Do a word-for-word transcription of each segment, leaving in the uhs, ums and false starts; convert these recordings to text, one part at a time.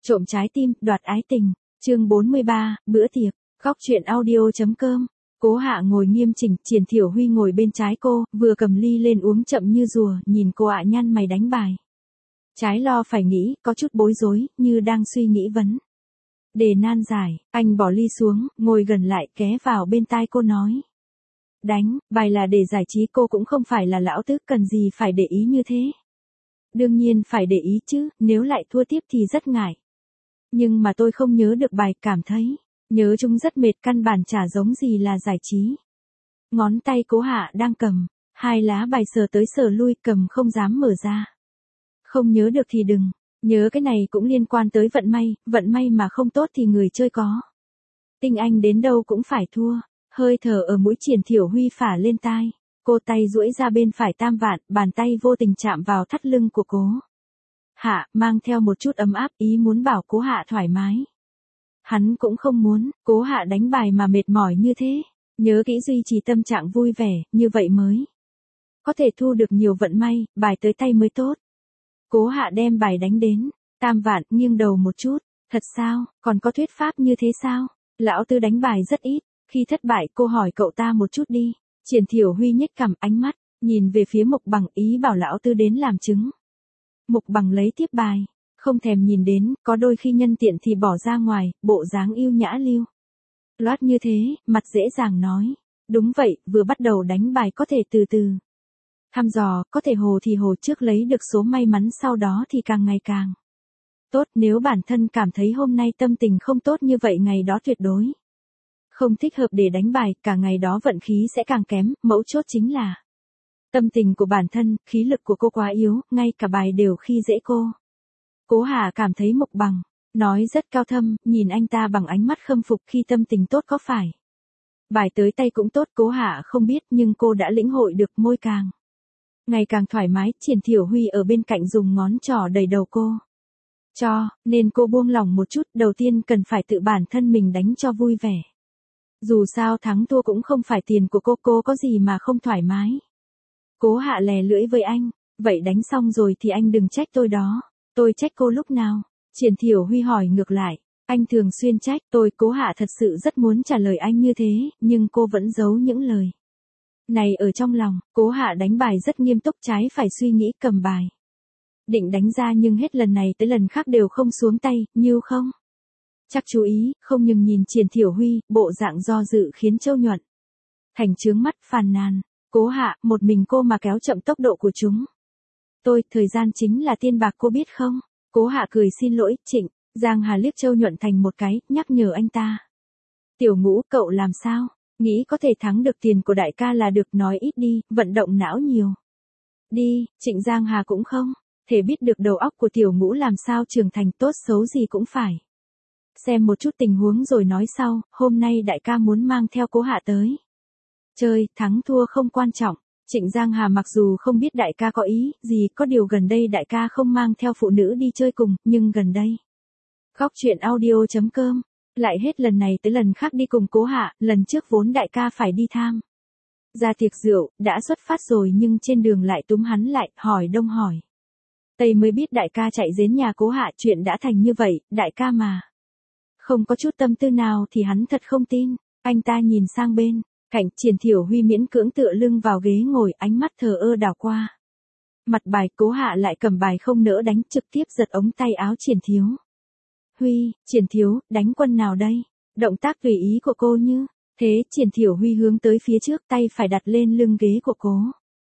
Trộm trái tim, đoạt ái tình. Chương bốn mươi ba, bữa tiệc. Góc truyện audio.com. Cố Hạ ngồi nghiêm chỉnh, Triển Thiểu Huy ngồi bên trái cô, vừa cầm ly lên uống chậm như rùa, nhìn cô ạ nhăn mày đánh bài. Trái lo phải nghĩ, có chút bối rối, như đang suy nghĩ vấn. Đề nan giải, anh bỏ ly xuống, ngồi gần lại, ghé vào bên tai cô nói. Đánh, bài là để giải trí, cô cũng không phải là lão tứ, cần gì phải để ý như thế. Đương nhiên phải để ý chứ, nếu lại thua tiếp thì rất ngại. Nhưng mà tôi không nhớ được bài, cảm thấy, nhớ chúng rất mệt, căn bản chả giống gì là giải trí. Ngón tay Cố Hạ đang cầm, hai lá bài sờ tới sờ lui, cầm không dám mở ra. Không nhớ được thì đừng, nhớ cái này cũng liên quan tới vận may, vận may mà không tốt thì người chơi có. Tinh anh đến đâu cũng phải thua, hơi thở ở mũi Triển Thiểu Huy phả lên tai. Cô tay duỗi ra bên phải tam vạn, bàn tay vô tình chạm vào thắt lưng của Cố Hạ, mang theo một chút ấm áp, ý muốn bảo Cố Hạ thoải mái. Hắn cũng không muốn, Cố Hạ đánh bài mà mệt mỏi như thế, nhớ kỹ duy trì tâm trạng vui vẻ, như vậy mới có thể thu được nhiều vận may, bài tới tay mới tốt. Cố Hạ đem bài đánh đến, tam vạn, nghiêng đầu một chút, thật sao, còn có thuyết pháp như thế sao? Lão Tư đánh bài rất ít, khi thất bại cô hỏi cậu ta một chút đi. Triển Thiểu Huy nhếch cằm, ánh mắt nhìn về phía Mục Bằng, ý bảo lão Tư đến làm chứng. Mục Bằng lấy tiếp bài, không thèm nhìn đến, có đôi khi nhân tiện thì bỏ ra ngoài, bộ dáng yêu nhã lưu loát như thế, mặt dễ dàng nói. Đúng vậy, vừa bắt đầu đánh bài có thể từ từ thăm dò, có thể hồ thì hồ trước lấy được số may mắn, sau đó thì càng ngày càng tốt. Nếu bản thân cảm thấy hôm nay tâm tình không tốt như vậy, ngày đó tuyệt đối không thích hợp để đánh bài, cả ngày đó vận khí sẽ càng kém, mấu chốt chính là tâm tình của bản thân, khí lực của cô quá yếu, ngay cả bài đều khi dễ cô. Cố Hà cảm thấy Mục Bằng nói rất cao thâm, nhìn anh ta bằng ánh mắt khâm phục. Khi tâm tình tốt có phải bài tới tay cũng tốt, Cố Hạ không biết, nhưng cô đã lĩnh hội được, môi càng ngày càng thoải mái. Triển Thiểu Huy ở bên cạnh dùng ngón trỏ đẩy đầu cô cho, nên cô buông lỏng một chút. Đầu tiên cần phải tự bản thân mình đánh cho vui vẻ. Dù sao thắng thua cũng không phải tiền của cô, cô có gì mà không thoải mái. Cố Hạ lè lưỡi với anh, vậy đánh xong rồi thì anh đừng trách tôi đó. Tôi trách cô lúc nào? Triển Thiểu Huy hỏi ngược lại. Anh thường xuyên trách tôi. Cố Hạ thật sự rất muốn trả lời anh như thế, nhưng cô vẫn giấu những lời này ở trong lòng. Cố Hạ đánh bài rất nghiêm túc, trái phải suy nghĩ, cầm bài định đánh ra, nhưng hết lần này tới lần khác đều không xuống tay, như không chắc chú ý, không nhưng nhìn Triển Thiểu Huy, bộ dạng do dự khiến Châu Nhuận Thành trướng mắt, phàn nàn. Cố Hạ, một mình cô mà kéo chậm tốc độ của chúng tôi, thời gian chính là tiền bạc, cô biết không? Cố Hạ cười xin lỗi. Trịnh Giang Hà liếc Châu Nhuận Thành một cái, nhắc nhở anh ta. Tiểu Ngũ, cậu làm sao? Nghĩ có thể thắng được tiền của đại ca là được, nói ít đi, vận động não nhiều đi. Trịnh Giang Hà cũng không thể biết được đầu óc của Tiểu Ngũ làm sao trưởng thành, tốt xấu gì cũng phải xem một chút tình huống rồi nói sau. Hôm nay đại ca muốn mang theo Cố Hạ tới chơi, thắng thua không quan trọng. Trịnh Giang Hà mặc dù không biết đại ca có ý gì, có điều gần đây đại ca không mang theo phụ nữ đi chơi cùng, nhưng gần đây Góc truyện audio.com lại hết lần này tới lần khác đi cùng Cố Hạ. Lần trước vốn đại ca phải đi tham ra tiệc rượu, đã xuất phát rồi, nhưng trên đường lại túm hắn lại, hỏi đông hỏi tây mới biết đại ca chạy đến nhà Cố Hạ. Chuyện đã thành như vậy, đại ca mà không có chút tâm tư nào thì hắn thật không tin. Anh ta nhìn sang bên cạnh, Triển Thiểu Huy miễn cưỡng tựa lưng vào ghế ngồi, ánh mắt thờ ơ đảo qua mặt bài. Cố Hạ lại cầm bài không nỡ đánh, trực tiếp giật ống tay áo Triển Thiếu Huy. Triển Thiếu, đánh quân nào đây? Động tác tùy ý của cô như thế. Triển Thiểu Huy hướng tới phía trước, tay phải đặt lên lưng ghế của Cố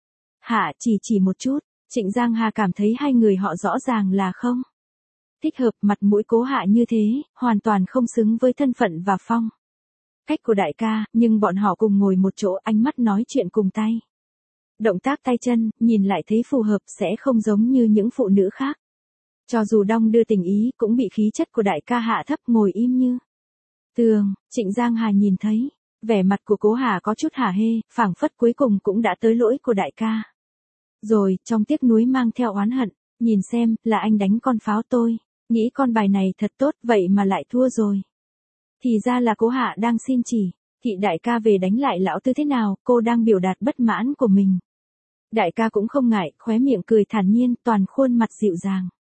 Hạ, chỉ chỉ một chút. Trịnh Giang Hà cảm thấy hai người họ rõ ràng là không thích hợp. Mặt mũi Cố Hạ như thế, hoàn toàn không xứng với thân phận và phong cách của đại ca, nhưng bọn họ cùng ngồi một chỗ, ánh mắt nói chuyện cùng tay động tác tay chân, nhìn lại thấy phù hợp, sẽ không giống như những phụ nữ khác. Cho dù đong đưa tình ý, cũng bị khí chất của đại ca hạ thấp, ngồi im như tường. Trịnh Giang Hà nhìn thấy vẻ mặt của Cố Hà có chút hả hê, phảng phất cuối cùng cũng đã tới lỗi của đại ca rồi, trong tiếc nuối mang theo oán hận. Nhìn xem, là anh đánh con pháo, tôi nghĩ con bài này thật tốt, vậy mà lại thua rồi. Thì ra là Cố Hạ đang xin chỉ thị đại ca về đánh lại lão Tư thế nào. Cô đang biểu đạt bất mãn của mình. Đại ca cũng không ngại, khóe miệng cười thản nhiên, toàn khuôn mặt dịu dàng.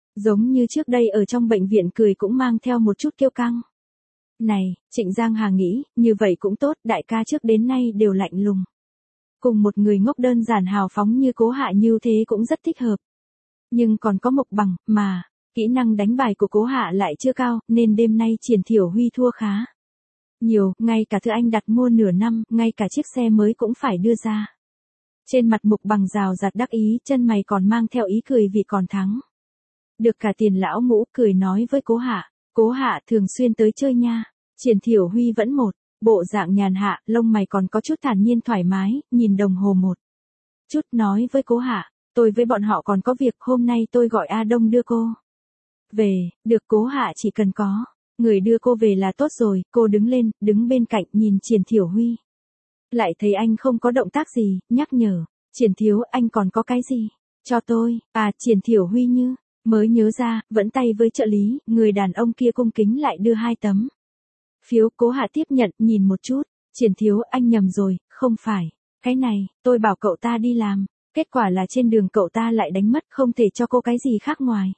Giống như trước đây ở trong bệnh viện cười cũng mang theo một chút kiêu căng. Này, Trịnh Giang Hà nghĩ, như vậy cũng tốt, đại ca trước đến nay đều lạnh lùng. Cùng một người ngốc đơn giản hào phóng như Cố Hạ như thế cũng rất thích hợp. Nhưng còn có Mộc Bằng, mà, kỹ năng đánh bài của Cố Hạ lại chưa cao, nên đêm nay Triển Thiểu Huy thua khá nhiều, ngay cả thứ anh đặt mua nửa năm, ngay cả chiếc xe mới cũng phải đưa ra. Trên mặt Mộc Bằng rào rạt đắc ý, chân mày còn mang theo ý cười vì còn thắng. Được cả tiền lão ngũ cười nói với Cố Hạ, Cố Hạ thường xuyên tới chơi nha. Triển Thiểu Huy vẫn một, bộ dạng nhàn hạ, lông mày còn có chút thản nhiên thoải mái, nhìn đồng hồ một chút nói với Cố Hạ, tôi với bọn họ còn có việc, hôm nay tôi gọi A Đông đưa cô về, được. Cố Hạ chỉ cần có người đưa cô về là tốt rồi. Cô đứng lên, đứng bên cạnh nhìn Triển Thiểu Huy. Lại thấy anh không có động tác gì, nhắc nhở, Triển Thiếu, anh còn có cái gì cho tôi? À, Triển Thiểu Huy như mới nhớ ra, vẫn tay với trợ lý, người đàn ông kia cung kính lại đưa hai tấm phiếu. Cố Hạ tiếp nhận, nhìn một chút, Triển Thiếu, anh nhầm rồi, không phải cái này, tôi bảo cậu ta đi làm, kết quả là trên đường cậu ta lại đánh mất, không thể cho cô cái gì khác ngoài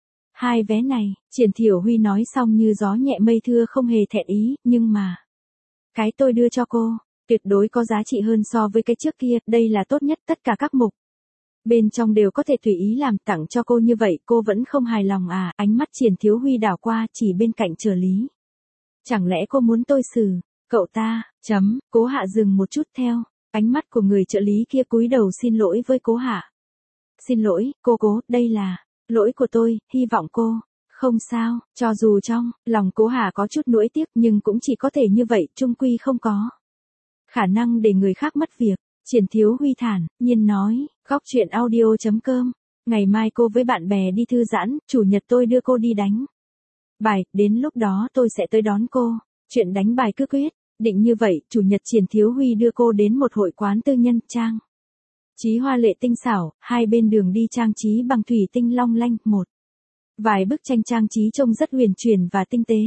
hai vé này. Triển Thiểu Huy nói xong như gió nhẹ mây thưa, không hề thẹn ý, nhưng mà cái tôi đưa cho cô tuyệt đối có giá trị hơn so với cái trước kia, đây là tốt nhất, tất cả các mục bên trong đều có thể tùy ý làm, tặng cho cô như vậy cô vẫn không hài lòng à? Ánh mắt Triển Thiếu Huy đảo qua, chỉ bên cạnh trợ lý. Chẳng lẽ cô muốn tôi xử cậu ta? Chấm. Cố Hạ dừng một chút, theo ánh mắt của người trợ lý kia cúi đầu xin lỗi với Cố Hạ. Xin lỗi, cô Cố, đây là lỗi của tôi, hy vọng cô không sao. Cho dù trong lòng Cố Hạ có chút nuối tiếc, nhưng cũng chỉ có thể như vậy, chung quy không có khả năng để người khác mất việc. Triển Thiếu Huy thản nhiên nói, góc truyện audio chấm com, ngày mai cô với bạn bè đi thư giãn, chủ nhật tôi đưa cô đi đánh bài, đến lúc đó tôi sẽ tới đón cô. Chuyện đánh bài cứ quyết định như vậy. Chủ nhật Triển Thiếu Huy đưa cô đến một hội quán tư nhân, trang trí hoa lệ tinh xảo, hai bên đường đi trang trí bằng thủy tinh long lanh, một vài bức tranh trang trí trông rất huyền chuyển và tinh tế.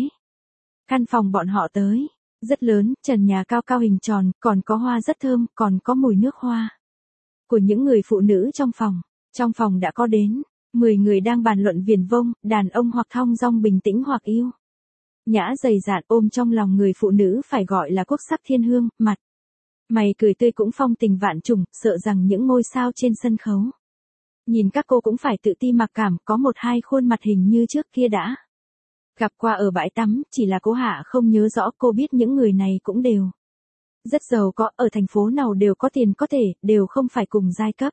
Căn phòng bọn họ tới rất lớn, trần nhà cao cao hình tròn, còn có hoa rất thơm, còn có mùi nước hoa của những người phụ nữ trong phòng. Trong phòng đã có đến mười người đang bàn luận viển vông, đàn ông hoặc thong dong bình tĩnh hoặc yêu nhã dày dạn, ôm trong lòng người phụ nữ phải gọi là quốc sắc thiên hương, mặt mày cười tươi cũng phong tình vạn trùng, sợ rằng những ngôi sao trên sân khấu nhìn các cô cũng phải tự ti mặc cảm. Có một hai khuôn mặt hình như trước kia đã gặp qua ở bãi tắm, chỉ là Cố Hạ không nhớ rõ. Cô biết những người này cũng đều rất giàu có, ở thành phố nào đều có tiền, có thể đều không phải cùng giai cấp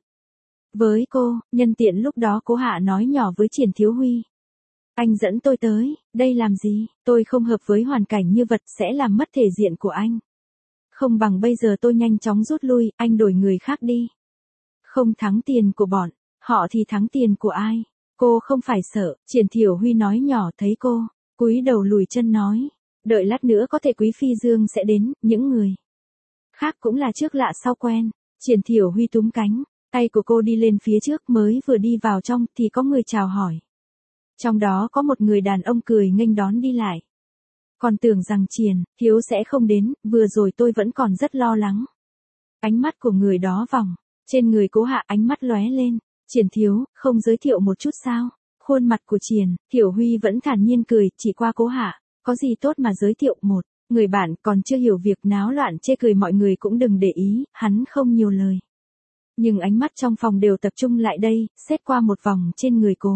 với cô. Nhân tiện lúc đó Cố Hạ nói nhỏ với Triển Thiếu Huy, anh dẫn tôi tới đây làm gì? Tôi không hợp với hoàn cảnh như vật, sẽ làm mất thể diện của anh. Không bằng bây giờ tôi nhanh chóng rút lui, anh đổi người khác đi. Không thắng tiền của bọn họ thì thắng tiền của ai? Cô không phải sợ. Triển Thiểu Huy nói nhỏ, thấy cô cúi đầu lùi chân nói, đợi lát nữa có thể Quý Phi Dương sẽ đến, những người khác cũng là trước lạ sau quen. Triển Thiểu Huy túm cánh tay của cô đi lên phía trước, mới vừa đi vào trong thì có người chào hỏi. Trong đó có một người đàn ông cười nghênh đón đi lại. Còn tưởng rằng Triển Thiếu sẽ không đến, vừa rồi tôi vẫn còn rất lo lắng. Ánh mắt của người đó vòng trên người Cố Hạ, ánh mắt lóe lên. Triển Thiếu, không giới thiệu một chút sao? Khuôn mặt của Triển Thiểu Huy vẫn thản nhiên cười, chỉ qua Cố Hạ, có gì tốt mà giới thiệu, một người bạn còn chưa hiểu việc náo loạn chê cười mọi người cũng đừng để ý, hắn không nhiều lời. Nhưng ánh mắt trong phòng đều tập trung lại đây, xét qua một vòng trên người Cố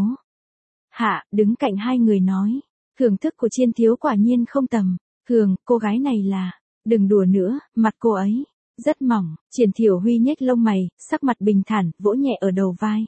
Hạ, đứng cạnh hai người nói, thưởng thức của Triển Thiếu quả nhiên không tầm thường, cô gái này là, đừng đùa nữa, mặt cô ấy rất mỏng. Triển Thiểu Huy nhếch lông mày, sắc mặt bình thản, vỗ nhẹ ở đầu vai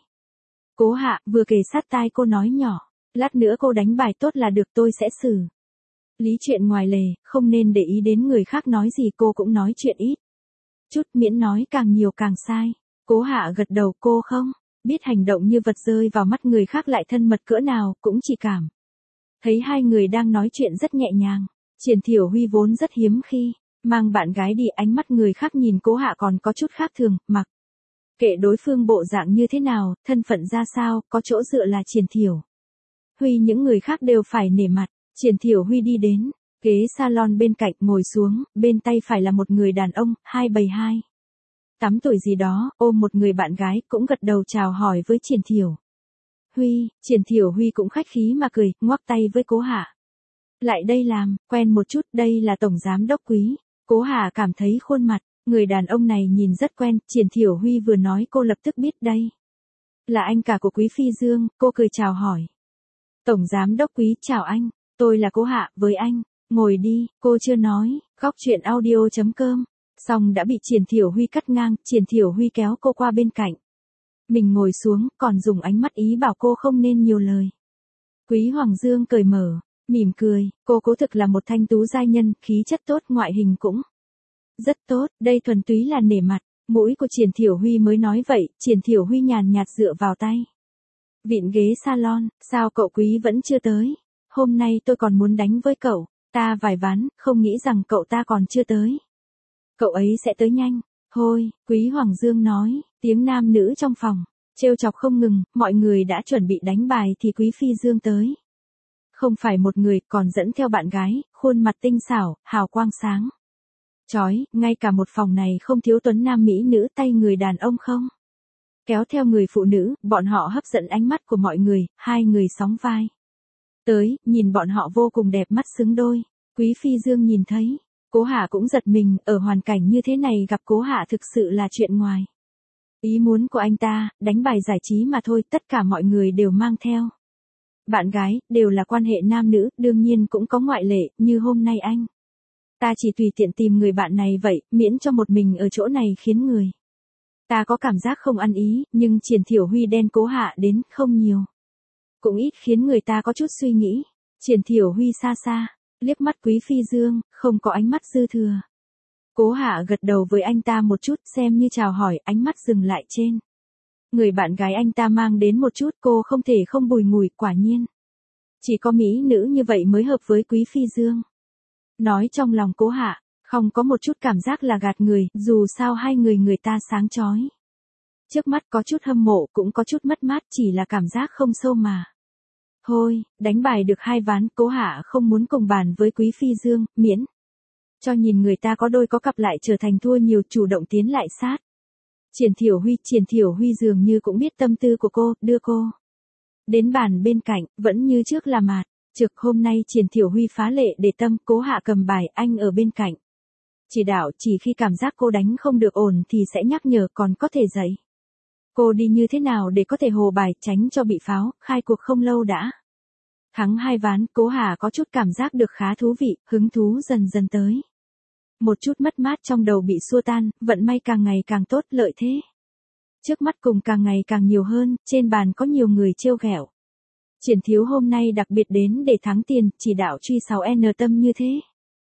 Cố Hạ, vừa kề sát tai cô nói nhỏ, lát nữa cô đánh bài tốt là được, tôi sẽ xử lý chuyện ngoài lề, không nên để ý đến người khác nói gì. Cô cũng nói chuyện ít chút, miễn nói càng nhiều càng sai. Cố Hạ gật đầu, cô không biết hành động như vật rơi vào mắt người khác lại thân mật cỡ nào, cũng chỉ cảm thấy hai người đang nói chuyện rất nhẹ nhàng. Triển Thiểu Huy vốn rất hiếm khi mang bạn gái đi, ánh mắt người khác nhìn Cố Hạ còn có chút khác thường, mặc kệ đối phương bộ dạng như thế nào, thân phận ra sao, có chỗ dựa là Triển Thiểu Huy, những người khác đều phải nể mặt. Triển Thiểu Huy đi đến ghế salon bên cạnh, ngồi xuống, bên tay phải là một người đàn ông, hai bầy hai tám tuổi gì đó, ôm một người bạn gái, cũng gật đầu chào hỏi với Triển Thiểu Huy, Triển Thiểu Huy cũng khách khí mà cười, ngoắc tay với Cố Hạ. Lại đây làm, quen một chút, đây là Tổng Giám Đốc Quý. Cố Hạ cảm thấy khuôn mặt, người đàn ông này nhìn rất quen, Triển Thiểu Huy vừa nói cô lập tức biết đây. Là anh cả của Quý Phi Dương, cô cười chào hỏi. Tổng Giám Đốc Quý, chào anh, tôi là Cố Hạ, với anh, ngồi đi, cô chưa nói, góc chuyện audio.com, xong đã bị Triển Thiểu Huy cắt ngang, Triển Thiểu Huy kéo cô qua bên cạnh. Mình ngồi xuống, còn dùng ánh mắt ý bảo cô không nên nhiều lời. Quý Hoàng Dương cười mở, mỉm cười, cô cố thực là một thanh tú giai nhân, khí chất tốt, ngoại hình cũng rất tốt, đây thuần túy là nể mặt, mũi của Triển Thiểu Huy mới nói vậy, Triển Thiểu Huy nhàn nhạt dựa vào tay. Vịn ghế salon, sao cậu Quý vẫn chưa tới? Hôm nay tôi còn muốn đánh với cậu, ta vài ván, không nghĩ rằng cậu ta còn chưa tới. Cậu ấy sẽ tới nhanh. Thôi, Quý Hoàng Dương nói, tiếng nam nữ trong phòng, trêu chọc không ngừng, mọi người đã chuẩn bị đánh bài thì Quý Phi Dương tới. Không phải một người, còn dẫn theo bạn gái, khuôn mặt tinh xảo, hào quang sáng. Chói, ngay cả một phòng này không thiếu tuấn nam mỹ nữ tay người đàn ông không? Kéo theo người phụ nữ, bọn họ hấp dẫn ánh mắt của mọi người, hai người sóng vai. Tới, nhìn bọn họ vô cùng đẹp mắt xứng đôi. Quý Phi Dương nhìn thấy. Cố Hạ cũng giật mình, ở hoàn cảnh như thế này gặp Cố Hạ thực sự là chuyện ngoài ý muốn của anh ta, đánh bài giải trí mà thôi, tất cả mọi người đều mang theo bạn gái, đều là quan hệ nam nữ, đương nhiên cũng có ngoại lệ, như hôm nay anh ta chỉ tùy tiện tìm người bạn này vậy, miễn cho một mình ở chỗ này khiến người ta có cảm giác không ăn ý, nhưng Triển Thiểu Huy đen Cố Hạ đến không nhiều, cũng ít khiến người ta có chút suy nghĩ. Triển Thiểu Huy xa xa liếc mắt Quý Phi Dương, không có ánh mắt dư thừa. Cố Hạ gật đầu với anh ta một chút, xem như chào hỏi, ánh mắt dừng lại trên người bạn gái anh ta mang đến một chút, cô không thể không bùi ngùi, quả nhiên chỉ có mỹ nữ như vậy mới hợp với Quý Phi Dương. Nói trong lòng Cố Hạ, không có một chút cảm giác là gạt người, dù sao hai người người ta sáng chói. Trước mắt có chút hâm mộ, cũng có chút mất mát, chỉ là cảm giác không sâu mà. Thôi, đánh bài được hai ván, Cố Hạ không muốn cùng bàn với Quý Phi Dương, miễn cho nhìn người ta có đôi có cặp lại trở thành thua nhiều, chủ động tiến lại sát. Triển Thiểu Huy, Triển Thiểu Huy dường như cũng biết tâm tư của cô, đưa cô đến bàn bên cạnh, vẫn như trước là mạt trực. Hôm nay Triển Thiểu Huy phá lệ để tâm, Cố Hạ cầm bài, anh ở bên cạnh chỉ đạo, chỉ khi cảm giác cô đánh không được ổn thì sẽ nhắc nhở, còn có thể dạy cô đi như thế nào để có thể hồ bài, tránh cho bị pháo. Khai cuộc không lâu đã thắng hai ván, Cố Hạ có chút cảm giác được khá thú vị, hứng thú dần dần tới. Một chút mất mát trong đầu bị xua tan, vận may càng ngày càng tốt, lợi thế trước mắt cùng càng ngày càng nhiều hơn, trên bàn có nhiều người trêu ghẹo. Triển thiếu hôm nay đặc biệt đến để thắng tiền, chỉ đạo truy sáu N tâm như thế.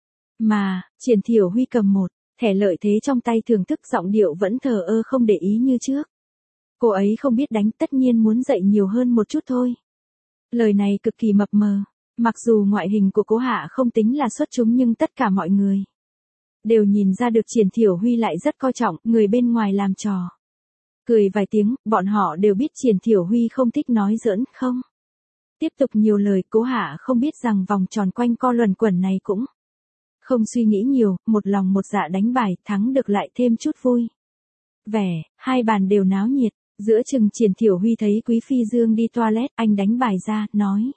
Mà, Triển Thiểu Huy cầm một thẻ lợi thế trong tay, thưởng thức, giọng điệu vẫn thờ ơ không để ý như trước. Cô ấy không biết đánh, tất nhiên muốn dạy nhiều hơn một chút thôi. Lời này cực kỳ mập mờ, mặc dù ngoại hình của Cố Hạ không tính là xuất chúng nhưng tất cả mọi người đều nhìn ra được Triển Thiểu Huy lại rất coi trọng người bên ngoài làm trò. Cười vài tiếng, bọn họ đều biết Triển Thiểu Huy không thích nói giỡn, không tiếp tục nhiều lời. Cố Hạ không biết rằng vòng tròn quanh co luẩn quẩn này cũng không suy nghĩ nhiều, một lòng một dạ đánh bài, thắng được lại thêm chút vui vẻ, hai bàn đều náo nhiệt. Giữa chừng Triển Thiểu Huy thấy Quý Phi Dương đi toilet, anh đánh bài ra, nói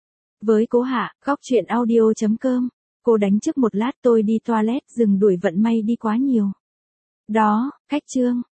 với Cố Hạ, góc chuyện audio.com, cô đánh trước một lát, tôi đi toilet, dừng đuổi vận may đi quá nhiều. Đó, khách trương.